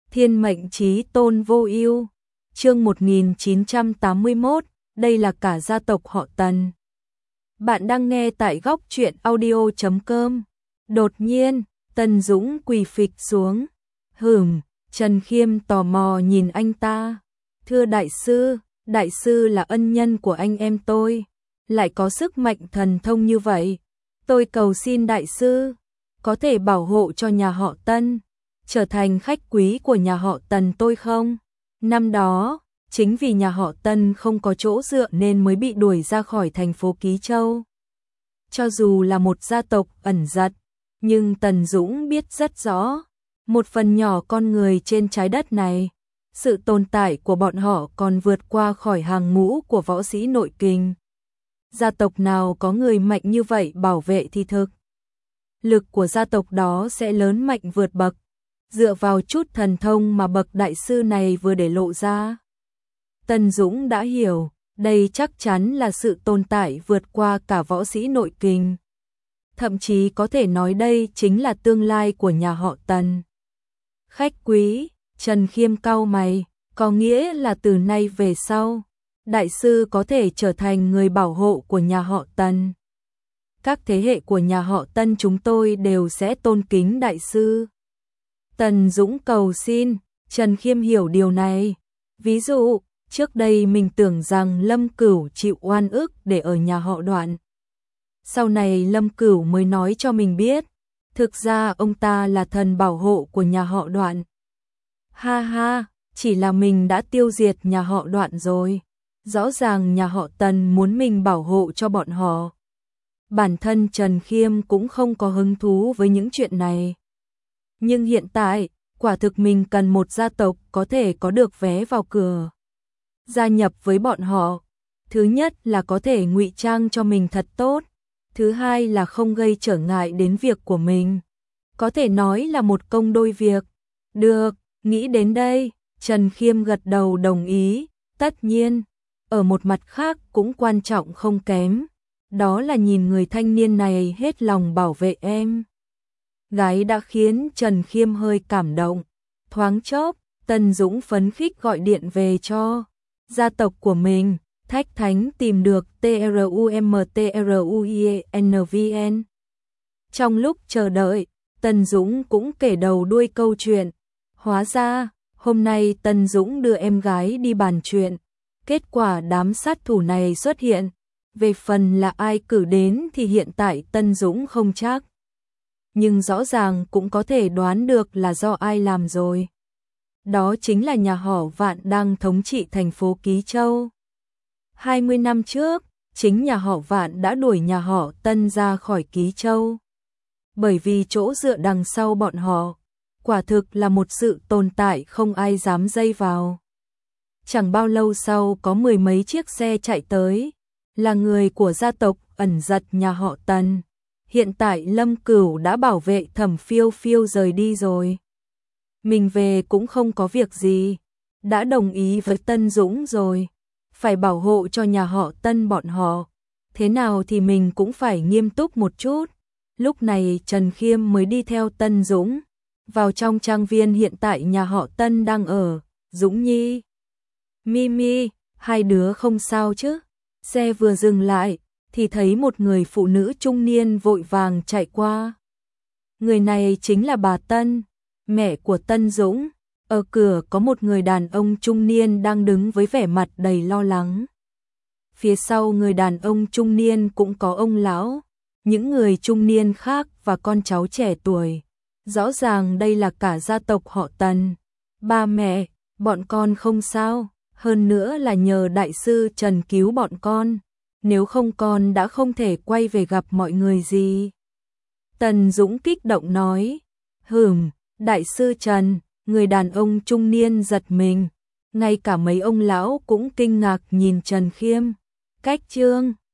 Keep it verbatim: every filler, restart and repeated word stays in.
Thiên mệnh chí tôn vô ưu. Chương một nghìn chín trăm tám mươi mốt, đây là cả gia tộc họ Tần. Bạn đang nghe tại góc truyện audio chấm com. Đột nhiên, Tần Dũng quỳ phịch xuống. Hửm, Trần Khiêm tò mò nhìn anh ta. Thưa đại sư, đại sư là ân nhân của anh em tôi, lại có sức mạnh thần thông như vậy. Tôi cầu xin đại sư, có thể bảo hộ cho nhà họ Tân, trở thành khách quý của nhà họ Tần tôi không? Năm đó, chính vì nhà họ Tân không có chỗ dựa nên mới bị đuổi ra khỏi thành phố Ký Châu. Cho dù là một gia tộc ẩn giật, nhưng Tần Dũng biết rất rõ, một phần nhỏ con người trên trái đất này, sự tồn tại của bọn họ còn vượt qua khỏi hàng ngũ của võ sĩ nội kình. Gia tộc nào có người mạnh như vậy bảo vệ thì thực lực của gia tộc đó sẽ lớn mạnh vượt bậc, dựa vào chút thần thông mà bậc đại sư này vừa để lộ ra. Tần Dũng đã hiểu, đây chắc chắn là sự tồn tại vượt qua cả võ sĩ nội kình. Thậm chí có thể nói đây chính là tương lai của nhà họ Tần. Khách quý, Trần Khiêm cau mày, có nghĩa là từ nay về sau, đại sư có thể trở thành người bảo hộ của nhà họ Tần. Các thế hệ của nhà họ Tân chúng tôi đều sẽ tôn kính đại sư. Tần Dũng cầu xin, Trần Khiêm hiểu điều này. Ví dụ, trước đây mình tưởng rằng Lâm Cửu chịu oan ức để ở nhà họ Đoạn. Sau này Lâm Cửu mới nói cho mình biết, thực ra ông ta là thần bảo hộ của nhà họ Đoạn. Ha ha, chỉ là mình đã tiêu diệt nhà họ Đoạn rồi. Rõ ràng nhà họ Tần muốn mình bảo hộ cho bọn họ. Bản thân Trần Khiêm cũng không có hứng thú với những chuyện này. Nhưng hiện tại, quả thực mình cần một gia tộc có thể có được vé vào cửa. Gia nhập với bọn họ, thứ nhất là có thể ngụy trang cho mình thật tốt, thứ hai là không gây trở ngại đến việc của mình. Có thể nói là một công đôi việc. Được, nghĩ đến đây, Trần Khiêm gật đầu đồng ý, tất nhiên, ở một mặt khác cũng quan trọng không kém, đó là nhìn người thanh niên này hết lòng bảo vệ em. Gái đã khiến Trần Khiêm hơi cảm động. Thoáng chốc, Tần Dũng phấn khích gọi điện về cho gia tộc của mình. Thách Thánh tìm được TRUMTRUIENVN. Trong lúc chờ đợi, Tần Dũng cũng kể đầu đuôi câu chuyện. Hóa ra, hôm nay Tần Dũng đưa em gái đi bàn chuyện. Kết quả đám sát thủ này xuất hiện. Về phần là ai cử đến thì hiện tại Tần Dũng không chắc. Nhưng rõ ràng cũng có thể đoán được là do ai làm rồi. Đó chính là nhà họ Vạn đang thống trị thành phố Ký Châu. hai mươi năm trước, chính nhà họ Vạn đã đuổi nhà họ Tân ra khỏi Ký Châu. Bởi vì chỗ dựa đằng sau bọn họ, quả thực là một sự tồn tại không ai dám dây vào. Chẳng bao lâu sau có mười mấy chiếc xe chạy tới, là người của gia tộc ẩn giật nhà họ Tần. Hiện tại Lâm Cửu đã bảo vệ Thẩm Phiêu Phiêu rời đi rồi. Mình về cũng không có việc gì, đã đồng ý với Tân Dũng rồi, phải bảo hộ cho nhà họ Tân bọn họ. Thế nào thì mình cũng phải nghiêm túc một chút. Lúc này Trần Khiêm mới đi theo Tân Dũng vào trong trang viên hiện tại nhà họ Tân đang ở. Dũng Nhi, Mimi, hai đứa không sao chứ? Xe vừa dừng lại thì thấy một người phụ nữ trung niên vội vàng chạy qua. Người này chính là bà Tân, mẹ của Tân Dũng. Ở cửa có một người đàn ông trung niên đang đứng với vẻ mặt đầy lo lắng. Phía sau người đàn ông trung niên cũng có ông lão, những người trung niên khác và con cháu trẻ tuổi. Rõ ràng đây là cả gia tộc họ Tần. Ba mẹ, bọn con không sao, hơn nữa là nhờ đại sư Trần cứu bọn con. Nếu không con đã không thể quay về gặp mọi người gì. Tần Dũng kích động nói. Hửm, đại sư Trần. Người đàn ông trung niên giật mình. Ngay cả mấy ông lão cũng kinh ngạc nhìn Trần Khiêm. Cách chương